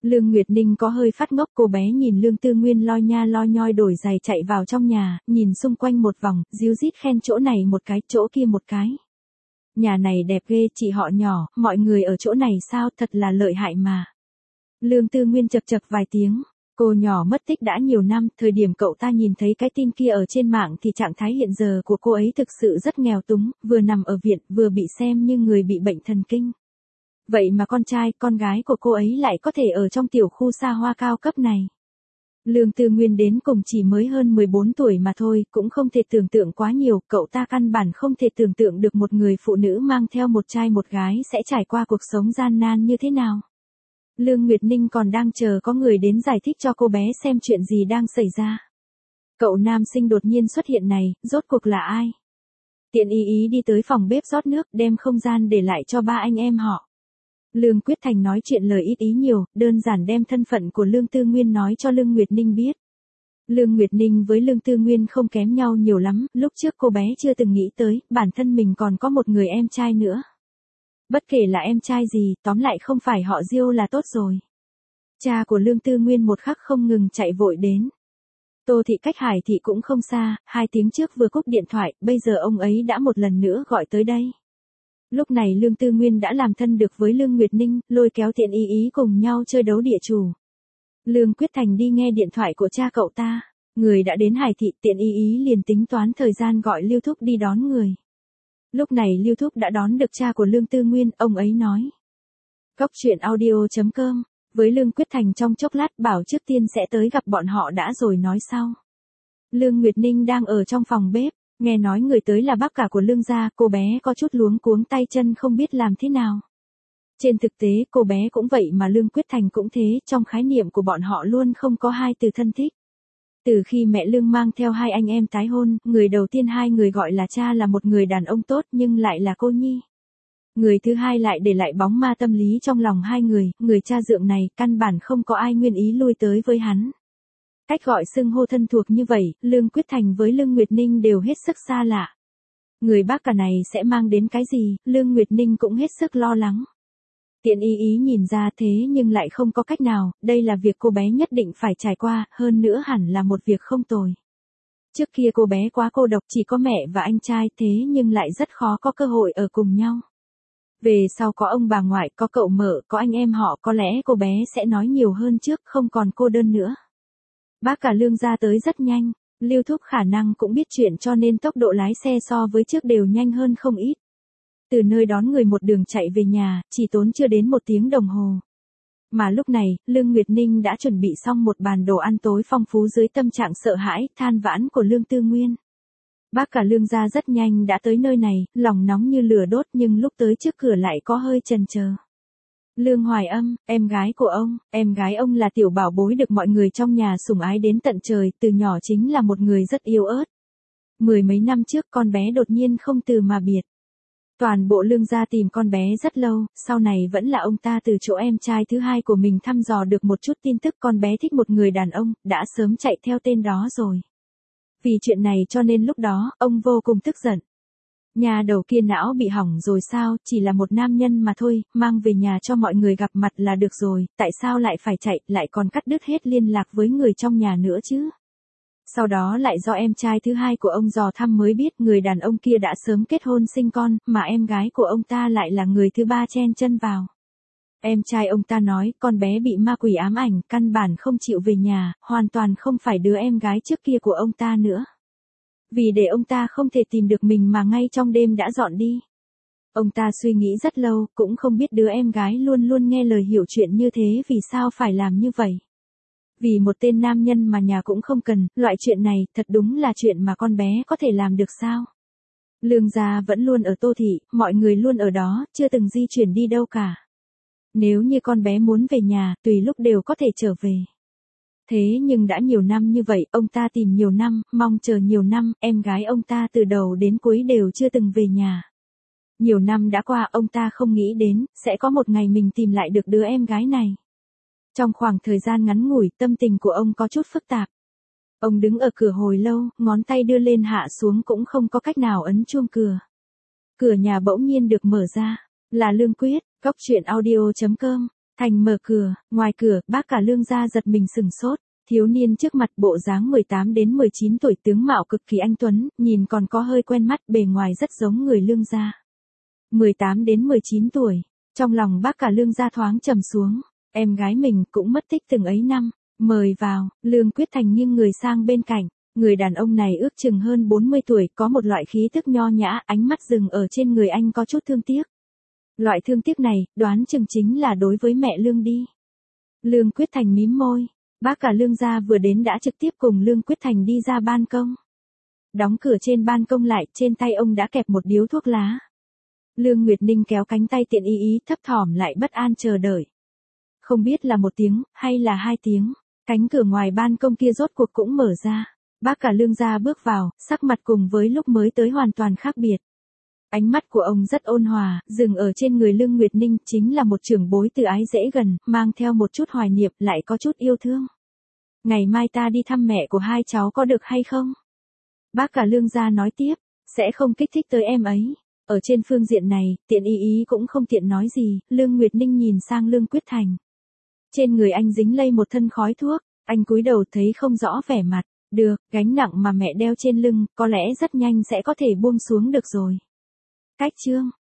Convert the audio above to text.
Lương Nguyệt Ninh có hơi phát ngốc, cô bé nhìn Lương Tư Nguyên loi nha loi nhoi đổi giày chạy vào trong nhà, nhìn xung quanh một vòng, ríu rít khen chỗ này một cái, chỗ kia một cái. Nhà này đẹp ghê, chị họ nhỏ, mọi người ở chỗ này sao, thật là lợi hại mà. Lương Tư Nguyên chập chập vài tiếng. Cô nhỏ mất tích đã nhiều năm, thời điểm cậu ta nhìn thấy cái tin kia ở trên mạng thì trạng thái hiện giờ của cô ấy thực sự rất nghèo túng, vừa nằm ở viện, vừa bị xem như người bị bệnh thần kinh. Vậy mà con trai, con gái của cô ấy lại có thể ở trong tiểu khu xa hoa cao cấp này. Lương Tư Nguyên đến cùng chỉ mới hơn 14 tuổi mà thôi, cũng không thể tưởng tượng quá nhiều, cậu ta căn bản không thể tưởng tượng được một người phụ nữ mang theo một trai một gái sẽ trải qua cuộc sống gian nan như thế nào. Lương Nguyệt Ninh còn đang chờ có người đến giải thích cho cô bé xem chuyện gì đang xảy ra. Cậu nam sinh đột nhiên xuất hiện này, rốt cuộc là ai? Tiện ý đi tới phòng bếp rót nước, đem không gian để lại cho ba anh em họ. Lương Quyết Thành nói chuyện lời ít ý nhiều, đơn giản đem thân phận của Lương Tư Nguyên nói cho Lương Nguyệt Ninh biết. Lương Nguyệt Ninh với Lương Tư Nguyên không kém nhau nhiều lắm, lúc trước cô bé chưa từng nghĩ tới, bản thân mình còn có một người em trai nữa. Bất kể là em trai gì, tóm lại không phải họ Diêu là tốt rồi. Cha của Lương Tư Nguyên một khắc không ngừng chạy vội đến. Tô thị cách Hải thị cũng không xa, 2 tiếng trước vừa cúp điện thoại, bây giờ ông ấy đã một lần nữa gọi tới đây. Lúc này Lương Tư Nguyên đã làm thân được với Lương Nguyệt Ninh, lôi kéo Tiện ý cùng nhau chơi đấu địa chủ. Lương Quyết Thành đi nghe điện thoại của cha cậu ta, người đã đến Hải thị, Tiện ý liền tính toán thời gian gọi Lưu Thúc đi đón người. Lúc này Lưu Thúc đã đón được cha của Lương Tư Nguyên, ông ấy nói. Cóc truyện audio.com, với Lương Quyết Thành trong chốc lát bảo trước tiên sẽ tới gặp bọn họ đã rồi nói sau. Lương Nguyệt Ninh đang ở trong phòng bếp, nghe nói người tới là bác cả của Lương gia, cô bé có chút luống cuống tay chân không biết làm thế nào. Trên thực tế cô bé cũng vậy mà Lương Quyết Thành cũng thế, trong khái niệm của bọn họ luôn không có hai từ thân thích. Từ khi mẹ Lương mang theo 2 anh em tái hôn, người đầu tiên 2 người gọi là cha là một người đàn ông tốt nhưng lại là cô nhi. Người thứ hai lại để lại bóng ma tâm lý trong lòng 2 người cha dượng này căn bản không có ai nguyên ý lui tới với hắn. Cách gọi xưng hô thân thuộc như vậy, Lương Quyết Thành với Lương Nguyệt Ninh đều hết sức xa lạ. Người bác cả này sẽ mang đến cái gì, Lương Nguyệt Ninh cũng hết sức lo lắng. Tiện ý nhìn ra thế nhưng lại không có cách nào, đây là việc cô bé nhất định phải trải qua, hơn nữa hẳn là một việc không tồi. Trước kia cô bé quá cô độc, chỉ có mẹ và anh trai, thế nhưng lại rất khó có cơ hội ở cùng nhau. Về sau có ông bà ngoại, có cậu mợ, có anh em họ, có lẽ cô bé sẽ nói nhiều hơn trước, không còn cô đơn nữa. Bác cả Lương ra tới rất nhanh, Lưu Thúc khả năng cũng biết chuyện cho nên tốc độ lái xe so với trước đều nhanh hơn không ít. Từ nơi đón người một đường chạy về nhà, chỉ tốn chưa đến 1 tiếng đồng hồ. Mà lúc này, Lương Nguyệt Ninh đã chuẩn bị xong một bàn đồ ăn tối phong phú dưới tâm trạng sợ hãi, than vãn của Lương Tư Nguyên. Bác cả Lương gia rất nhanh đã tới nơi này, lòng nóng như lửa đốt nhưng lúc tới trước cửa lại có hơi chần chờ. Lương Hoài Âm, em gái của ông, em gái ông là tiểu bảo bối được mọi người trong nhà sủng ái đến tận trời, từ nhỏ chính là một người rất yếu ớt. 10 mấy năm trước con bé đột nhiên không từ mà biệt. Toàn bộ Lương gia tìm con bé rất lâu, sau này vẫn là ông ta từ chỗ em trai thứ hai của mình thăm dò được một chút tin tức con bé thích một người đàn ông, đã sớm chạy theo tên đó rồi. Vì chuyện này cho nên lúc đó, ông vô cùng tức giận. Nhà đầu kia não bị hỏng rồi sao, chỉ là một nam nhân mà thôi, mang về nhà cho mọi người gặp mặt là được rồi, tại sao lại phải chạy, lại còn cắt đứt hết liên lạc với người trong nhà nữa chứ. Sau đó lại do em trai thứ hai của ông dò thăm mới biết người đàn ông kia đã sớm kết hôn sinh con, mà em gái của ông ta lại là người thứ ba chen chân vào. Em trai ông ta nói con bé bị ma quỷ ám ảnh, căn bản không chịu về nhà, hoàn toàn không phải đứa em gái trước kia của ông ta nữa. Vì để ông ta không thể tìm được mình mà ngay trong đêm đã dọn đi. Ông ta suy nghĩ rất lâu, cũng không biết đứa em gái luôn luôn nghe lời hiểu chuyện như thế vì sao phải làm như vậy. Vì một tên nam nhân mà nhà cũng không cần, loại chuyện này thật đúng là chuyện mà con bé có thể làm được sao. Lương gia vẫn luôn ở Tô thị, mọi người luôn ở đó, chưa từng di chuyển đi đâu cả. Nếu như con bé muốn về nhà, tùy lúc đều có thể trở về. Thế nhưng đã nhiều năm như vậy, ông ta tìm nhiều năm, mong chờ nhiều năm, em gái ông ta từ đầu đến cuối đều chưa từng về nhà. Nhiều năm đã qua, ông ta không nghĩ đến, sẽ có một ngày mình tìm lại được đứa em gái này. Trong khoảng thời gian ngắn ngủi, tâm tình của ông có chút phức tạp. Ông đứng ở cửa hồi lâu, ngón tay đưa lên hạ xuống cũng không có cách nào ấn chuông cửa. Cửa nhà bỗng nhiên được mở ra, là Lương Quyết, cóc truyện audio.com. Thành mở cửa, ngoài cửa, bác cả Lương gia giật mình sửng sốt. Thiếu niên trước mặt bộ dáng 18 đến 19 tuổi, tướng mạo cực kỳ anh tuấn, nhìn còn có hơi quen mắt, bề ngoài rất giống người Lương gia. 18 đến 19 tuổi, trong lòng bác cả Lương gia thoáng trầm xuống, em gái mình cũng mất tích từng ấy năm, mời vào. Lương Quyết Thành nghiêng người sang bên cạnh, người đàn ông này ước chừng hơn 40 tuổi, có một loại khí tức nho nhã, ánh mắt dừng ở trên người anh có chút thương tiếc. Loại thương tiếc này, đoán chừng chính là đối với mẹ Lương đi. Lương Quyết Thành mím môi, bác cả Lương gia vừa đến đã trực tiếp cùng Lương Quyết Thành đi ra ban công. Đóng cửa trên ban công lại, trên tay ông đã kẹp một điếu thuốc lá. Lương Nguyệt Ninh kéo cánh tay Tiện Y Y, thấp thỏm lại bất an chờ đợi. Không biết là 1 tiếng, hay là 2 tiếng, cánh cửa ngoài ban công kia rốt cuộc cũng mở ra. Bác cả Lương gia bước vào, sắc mặt cùng với lúc mới tới hoàn toàn khác biệt. Ánh mắt của ông rất ôn hòa, dừng ở trên người Lương Nguyệt Ninh, chính là một trưởng bối từ ái dễ gần, mang theo một chút hoài niệm, lại có chút yêu thương. Ngày mai ta đi thăm mẹ của hai cháu có được hay không? Bác cả Lương gia nói tiếp, sẽ không kích thích tới em ấy. Ở trên phương diện này, Tiện Y Y cũng không tiện nói gì. Lương Nguyệt Ninh nhìn sang Lương Quyết Thành. Trên người anh dính lây một thân khói thuốc, anh cúi đầu thấy không rõ vẻ mặt. Được, gánh nặng mà mẹ đeo trên lưng, có lẽ rất nhanh sẽ có thể buông xuống được rồi. Cách chương